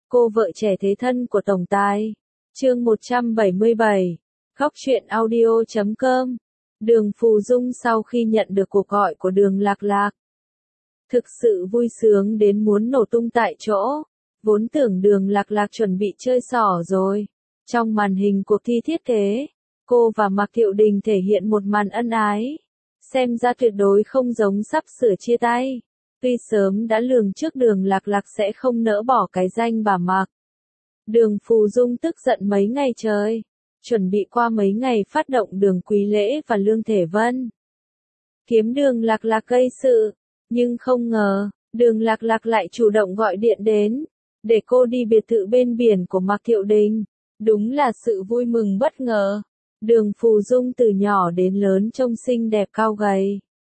Cô vợ trẻ thế thân của tổng tài. Chương 177. Góc truyện audio.com. Đường Phù Dung sau khi nhận được cuộc gọi của Đường Lạc Lạc, thực sự vui sướng đến muốn nổ tung tại chỗ. Vốn tưởng Đường Lạc Lạc chuẩn bị chơi xỏ rồi. Trong màn hình cuộc thi thiết kế, cô và Mạc Thiệu Đình thể hiện một màn ân ái. Xem ra tuyệt đối không giống sắp sửa chia tay. Tuy sớm đã lường trước Đường Lạc Lạc sẽ không nỡ bỏ cái danh bà Mạc. Đường Phù Dung tức giận mấy ngày trời, chuẩn bị qua mấy ngày phát động Đường Quý Lễ và Lương Thể Vân. Kiếm Đường Lạc Lạc gây sự, nhưng không ngờ, Đường Lạc Lạc lại chủ động gọi điện đến, để cô đi biệt thự bên biển của Mạc Thiệu Đình. Đúng là sự vui mừng bất ngờ. Đường Phù Dung từ nhỏ đến lớn trông xinh đẹp cao gầy,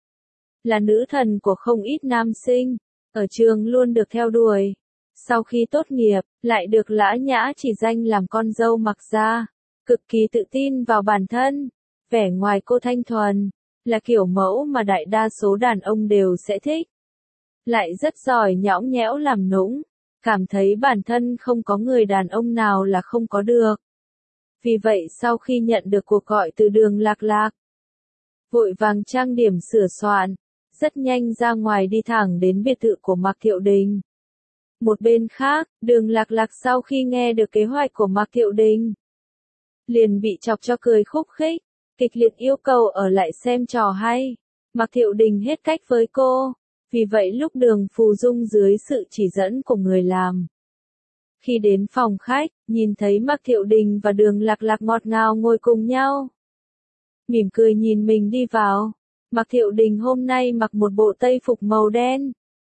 là nữ thần của không ít nam sinh, ở trường luôn được theo đuổi. Sau khi tốt nghiệp, lại được Lã Nhã chỉ danh làm con dâu Mạc gia, cực kỳ tự tin vào bản thân. Vẻ ngoài cô thanh thuần, là kiểu mẫu mà đại đa số đàn ông đều sẽ thích. Lại rất giỏi nhõng nhẽo làm nũng, cảm thấy bản thân không có người đàn ông nào là không có được. Vì vậy sau khi nhận được cuộc gọi từ Đường Lạc Lạc, vội vàng trang điểm sửa soạn, rất nhanh ra ngoài đi thẳng đến biệt thự của Mạc Thiệu Đình. Một bên khác, Đường Lạc Lạc sau khi nghe được kế hoạch của Mạc Thiệu Đình, liền bị chọc cho cười khúc khích, kịch liệt yêu cầu ở lại xem trò hay. Mạc Thiệu Đình hết cách với cô, vì vậy lúc Đường Phù Dung dưới sự chỉ dẫn của người làm, khi đến phòng khách, nhìn thấy Mạc Thiệu Đình và Đường Lạc Lạc ngọt ngào ngồi cùng nhau, mỉm cười nhìn mình đi vào. Mạc Thiệu Đình hôm nay mặc một bộ tây phục màu đen,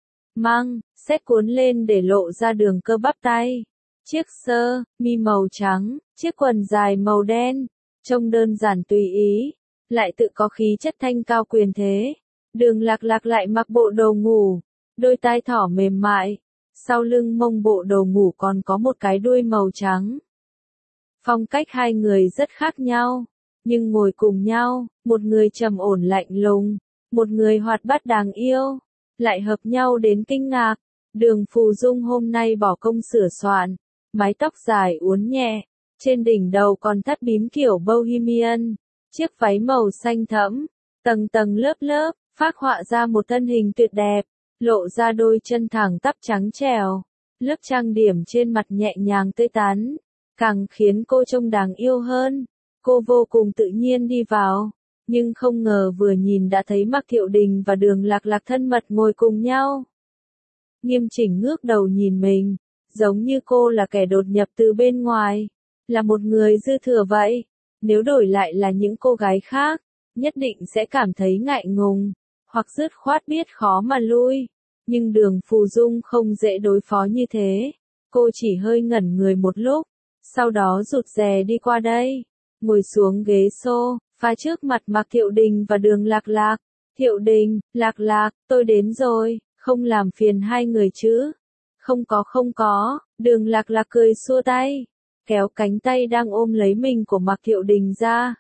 mang set cuốn lên để lộ ra đường cơ bắp tay, chiếc sơ mi màu trắng, chiếc quần dài màu đen, trông đơn giản tùy ý, lại tự có khí chất thanh cao quyền thế. Đường Lạc Lạc lại mặc bộ đồ ngủ, đôi tai thỏ mềm mại, sau lưng mông bộ đồ ngủ còn có một cái đuôi màu trắng. Phong cách hai người rất khác nhau, nhưng ngồi cùng nhau, một người trầm ổn lạnh lùng, một người hoạt bát đáng yêu, lại hợp nhau đến kinh ngạc. Đường Phù Dung hôm nay bỏ công sửa soạn, mái tóc dài uốn nhẹ, trên đỉnh đầu còn thắt bím kiểu bohemian, chiếc váy màu xanh thẫm, tầng tầng lớp lớp, phác họa ra một thân hình tuyệt đẹp, lộ ra đôi chân thẳng tắp trắng trẻo, lớp trang điểm trên mặt nhẹ nhàng tươi tắn, càng khiến cô trông đáng yêu hơn. Cô vô cùng tự nhiên đi vào, nhưng không ngờ vừa nhìn đã thấy Mạc Thiệu Đình và Đường Lạc Lạc thân mật ngồi cùng nhau. Nghiêm chỉnh ngước đầu nhìn mình, giống như cô là kẻ đột nhập từ bên ngoài, là một người dư thừa vậy. Nếu đổi lại là những cô gái khác, nhất định sẽ cảm thấy ngại ngùng, hoặc dứt khoát biết khó mà lui. Nhưng Đường Phù Dung không dễ đối phó như thế. Cô chỉ hơi ngẩn người một lúc, sau đó rụt rè đi qua đây, ngồi xuống ghế sofa trước mặt Mạc Thiệu Đình và Đường Lạc Lạc. Thiệu Đình, Lạc Lạc, tôi đến rồi, không làm phiền hai người chứ? Không có, Đường Lạc Lạc cười xua tay, kéo cánh tay đang ôm lấy mình của Mạc Thiệu Đình ra.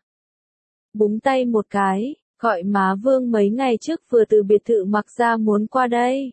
Búng tay một cái, gọi má Vương mấy ngày trước vừa từ biệt thự Mạc gia muốn qua đây.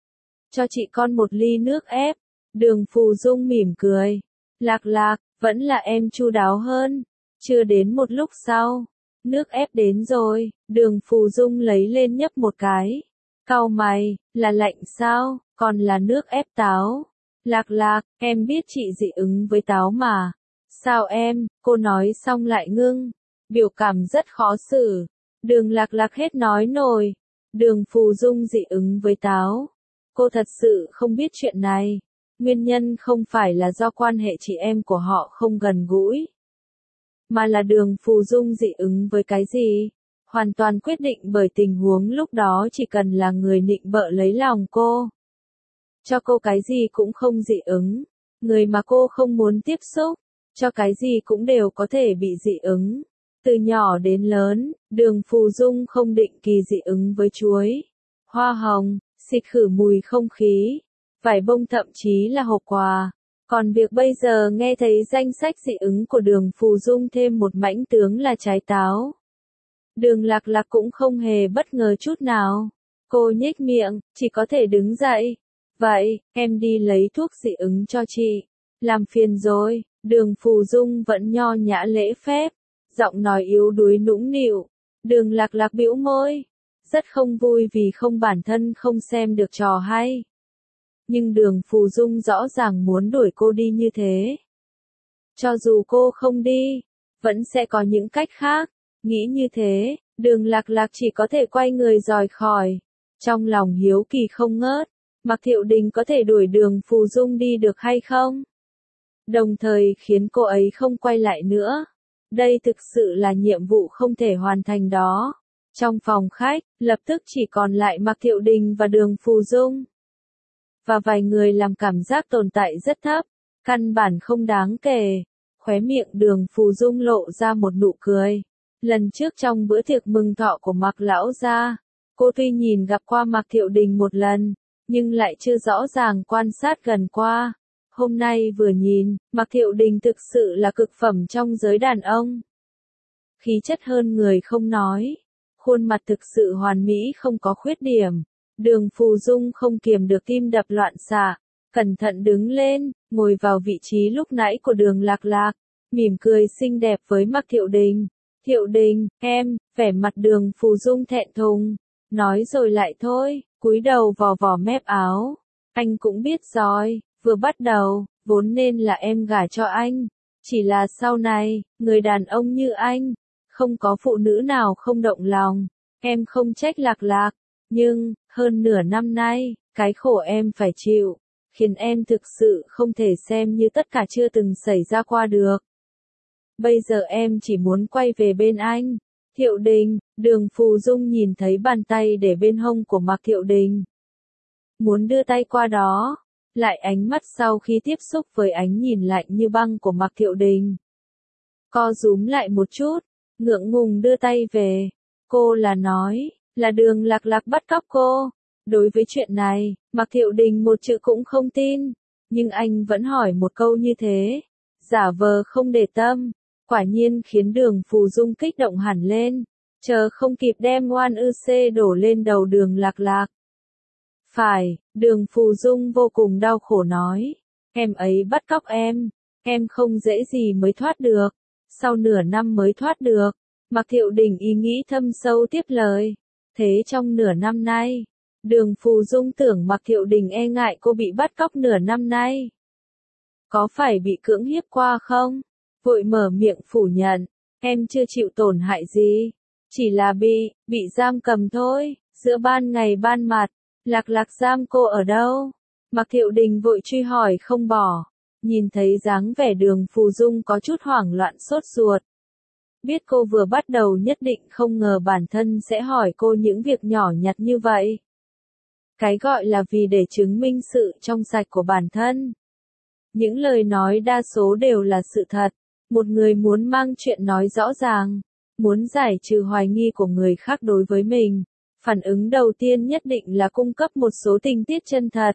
Cho chị con một ly nước ép. Đường Phù Dung mỉm cười. Lạc Lạc, vẫn là em chu đáo hơn. Chưa đến một lúc sau, nước ép đến rồi. Đường Phù Dung lấy lên nhấp một cái, cau mày, là lạnh sao, còn là nước ép táo. Lạc Lạc, em biết chị dị ứng với táo mà. Sao em? Cô nói xong lại ngưng, biểu cảm rất khó xử. Đường Lạc Lạc hết nói nổi. Đường Phù Dung dị ứng với táo. Cô thật sự không biết chuyện này. Nguyên nhân không phải là do quan hệ chị em của họ không gần gũi, mà là Đường Phù Dung dị ứng với cái gì, hoàn toàn quyết định bởi tình huống lúc đó. Chỉ cần là người nịnh bợ lấy lòng cô, cho cô cái gì cũng không dị ứng. Người mà cô không muốn tiếp xúc, cho cái gì cũng đều có thể bị dị ứng. Từ nhỏ đến lớn, Đường Phù Dung không định kỳ dị ứng với chuối, hoa hồng, xịt khử mùi không khí, vải bông, thậm chí là hộp quà. Còn việc bây giờ nghe thấy danh sách dị ứng của Đường Phù Dung thêm một mãnh tướng là trái táo, Đường Lạc Lạc cũng không hề bất ngờ chút nào. Cô nhếch miệng, chỉ có thể đứng dậy, Vậy, em đi lấy thuốc dị ứng cho chị. Làm phiền rồi, Đường Phù Dung vẫn nho nhã lễ phép, giọng nói yếu đuối nũng nịu. Đường Lạc Lạc bĩu môi, rất không vui vì bản thân không xem được trò hay. Nhưng Đường Phù Dung rõ ràng muốn đuổi cô đi như thế. Cho dù cô không đi, vẫn sẽ có những cách khác. Nghĩ như thế, Đường Lạc Lạc chỉ có thể quay người rời khỏi. Trong lòng hiếu kỳ không ngớt, Mạc Thiệu Đình có thể đuổi Đường Phù Dung đi được hay không? Đồng thời khiến cô ấy không quay lại nữa. Đây thực sự là nhiệm vụ không thể hoàn thành đó. Trong phòng khách, lập tức chỉ còn lại Mạc Thiệu Đình và Đường Phù Dung. Và vài người làm cảm giác tồn tại rất thấp, căn bản không đáng kể. Khóe miệng Đường Phù Dung lộ ra một nụ cười. Lần trước trong bữa tiệc mừng thọ của Mạc lão gia, cô tuy nhìn gặp qua Mạc Thiệu Đình một lần, nhưng lại chưa rõ ràng quan sát gần qua. Hôm nay vừa nhìn, Mạc Thiệu Đình thực sự là cực phẩm trong giới đàn ông. Khí chất hơn người không nói, khuôn mặt thực sự hoàn mỹ không có khuyết điểm. Đường Phù Dung không kiềm được tim đập loạn xạ, cẩn thận đứng lên, ngồi vào vị trí lúc nãy của Đường Lạc Lạc, mỉm cười xinh đẹp với Mạc Thiệu Đình. Thiệu Đình, em, vẻ mặt Đường Phù Dung thẹn thùng, nói rồi lại thôi, cúi đầu vò vò mép áo. Anh cũng biết rồi, vừa bắt đầu, vốn nên là em gả cho anh. Chỉ là sau này, người đàn ông như anh, không có phụ nữ nào không động lòng. Em không trách Lạc Lạc, nhưng, hơn nửa năm nay, cái khổ em phải chịu, khiến em thực sự không thể xem như tất cả chưa từng xảy ra qua được. Bây giờ em chỉ muốn quay về bên anh. Thiệu Đình, Đường Phù Dung nhìn thấy bàn tay để bên hông của Mạc Thiệu Đình. Muốn đưa tay qua đó, lại ánh mắt sau khi tiếp xúc với ánh nhìn lạnh như băng của Mạc Thiệu Đình. Co rúm lại một chút, ngượng ngùng đưa tay về. Cô là nói, là Đường Lạc Lạc bắt cóc cô. Đối với chuyện này, Mạc Thiệu Đình một chữ cũng không tin, nhưng anh vẫn hỏi một câu như thế, giả vờ không để tâm. Quả nhiên khiến Đường Phù Dung kích động hẳn lên, chờ không kịp đem oan ư xê đổ lên đầu Đường Lạc Lạc. Phải, Đường Phù Dung vô cùng đau khổ nói, em ấy bắt cóc em không dễ gì mới thoát được, sau nửa năm mới thoát được. Mạc Thiệu Đình ý nghĩ thâm sâu tiếp lời, thế trong nửa năm nay, Đường Phù Dung tưởng Mạc Thiệu Đình e ngại cô bị bắt cóc nửa năm nay. Có phải bị cưỡng hiếp qua không? Vội mở miệng phủ nhận, em chưa chịu tổn hại gì, chỉ là bị giam cầm thôi, giữa ban ngày ban mặt. Lạc Lạc giam cô ở đâu? Mạc Thiệu Đình vội truy hỏi không bỏ, nhìn thấy dáng vẻ Đường Phù Dung có chút hoảng loạn sốt ruột. Biết cô vừa bắt đầu nhất định không ngờ bản thân sẽ hỏi cô những việc nhỏ nhặt như vậy. Cái gọi là vì để chứng minh sự trong sạch của bản thân. Những lời nói đa số đều là sự thật. Một người muốn mang chuyện nói rõ ràng, muốn giải trừ hoài nghi của người khác đối với mình, phản ứng đầu tiên nhất định là cung cấp một số tình tiết chân thật.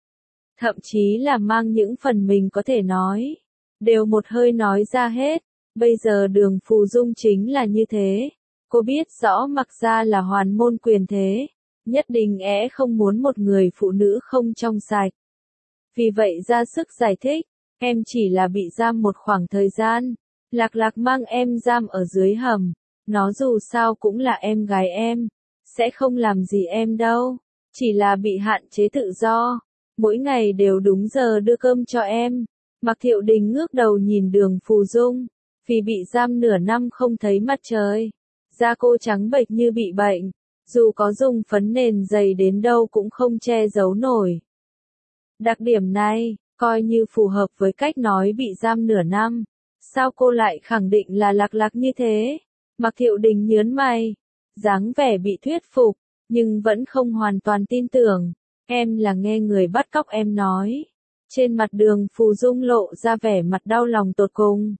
Thậm chí là mang những phần mình có thể nói, đều một hơi nói ra hết. Bây giờ Đường Phù Dung chính là như thế. Cô biết rõ Mạc gia là hoàn môn quyền thế, nhất định không muốn một người phụ nữ không trong sạch. Vì vậy ra sức giải thích, em chỉ là bị giam một khoảng thời gian. Lạc Lạc mang em giam ở dưới hầm, nó dù sao cũng là em gái em, sẽ không làm gì em đâu, chỉ là bị hạn chế tự do, mỗi ngày đều đúng giờ đưa cơm cho em. Mạc Thiệu Đình ngước đầu nhìn Đường Phù Dung, vì bị giam nửa năm không thấy mặt trời, da cô trắng bệch như bị bệnh, dù có dùng phấn nền dày đến đâu cũng không che giấu nổi. Đặc điểm này, coi như phù hợp với cách nói bị giam nửa năm. Sao cô lại khẳng định là Lạc Lạc như thế? Mạc Thiệu Đình nhớn mày, dáng vẻ bị thuyết phục, nhưng vẫn không hoàn toàn tin tưởng. Em là nghe người bắt cóc em nói. Trên mặt Đường Phù Dung lộ ra vẻ mặt đau lòng tột cùng.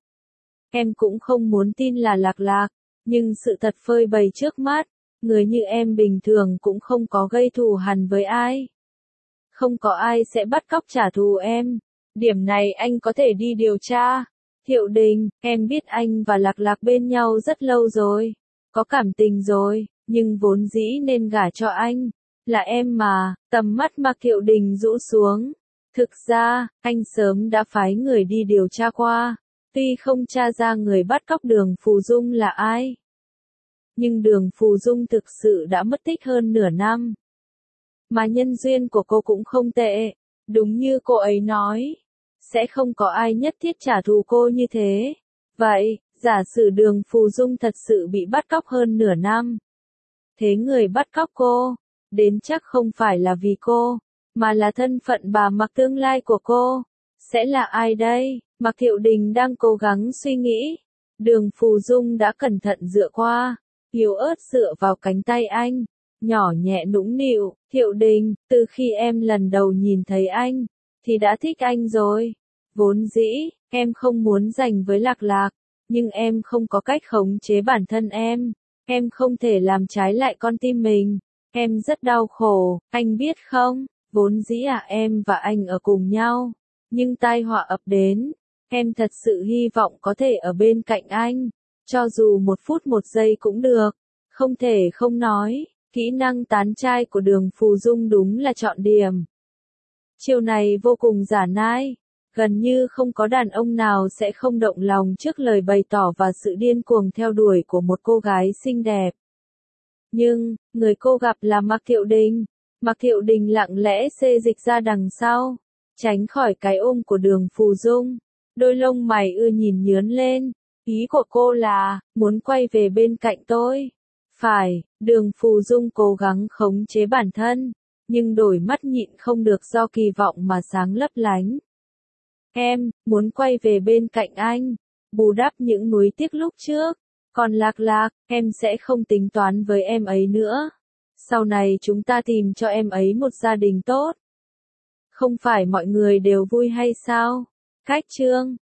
Em cũng không muốn tin là Lạc Lạc, nhưng sự thật phơi bày trước mắt, người như em bình thường cũng không có gây thù hằn với ai. Không có ai sẽ bắt cóc trả thù em. Điểm này anh có thể đi điều tra. Thiệu Đình, em biết anh và Lạc Lạc bên nhau rất lâu rồi, có cảm tình rồi, nhưng vốn dĩ nên gả cho anh. Là em mà, tầm mắt Mạc Thiệu Đình rũ xuống. Thực ra, anh sớm đã phái người đi điều tra qua, tuy không tra ra người bắt cóc Đường Phù Dung là ai. Nhưng Đường Phù Dung thực sự đã mất tích hơn nửa năm. Mà nhân duyên của cô cũng không tệ, đúng như cô ấy nói. Sẽ không có ai nhất thiết trả thù cô như thế. Vậy, giả sử Đường Phù Dung thật sự bị bắt cóc hơn nửa năm. Thế người bắt cóc cô, đến chắc không phải là vì cô, mà là thân phận bà Mạc tương lai của cô. Sẽ là ai đây? Mạc Thiệu Đình đang cố gắng suy nghĩ. Đường Phù Dung đã cẩn thận dựa qua, yếu ớt dựa vào cánh tay anh, nhỏ nhẹ nũng nịu, Thiệu Đình, từ khi em lần đầu nhìn thấy anh, thì đã thích anh rồi. Vốn dĩ, em không muốn giành với Lạc Lạc, nhưng em không có cách khống chế bản thân em không thể làm trái lại con tim mình, em rất đau khổ, anh biết không, vốn dĩ em và anh ở cùng nhau, nhưng tai họa ập đến, em thật sự hy vọng có thể ở bên cạnh anh, cho dù 1 phút 1 giây cũng được, không thể không nói, kỹ năng tán trai của Đường Phù Dung đúng là trọn điểm. Chiều này vô cùng giả nai. Gần như không có đàn ông nào sẽ không động lòng trước lời bày tỏ và sự điên cuồng theo đuổi của một cô gái xinh đẹp. Nhưng, người cô gặp là Mạc Thiệu Đình. Mạc Thiệu Đình lặng lẽ xê dịch ra đằng sau, tránh khỏi cái ôm của Đường Phù Dung. Đôi lông mày ưa nhìn nhướn lên. Ý của cô là, muốn quay về bên cạnh tôi. Phải, Đường Phù Dung cố gắng khống chế bản thân, nhưng đôi mắt nhịn không được do kỳ vọng mà sáng lấp lánh. Em, muốn quay về bên cạnh anh, bù đắp những nuối tiếc lúc trước. Còn Lạc Lạc, em sẽ không tính toán với em ấy nữa. Sau này chúng ta tìm cho em ấy một gia đình tốt. Không phải mọi người đều vui hay sao? Khách chương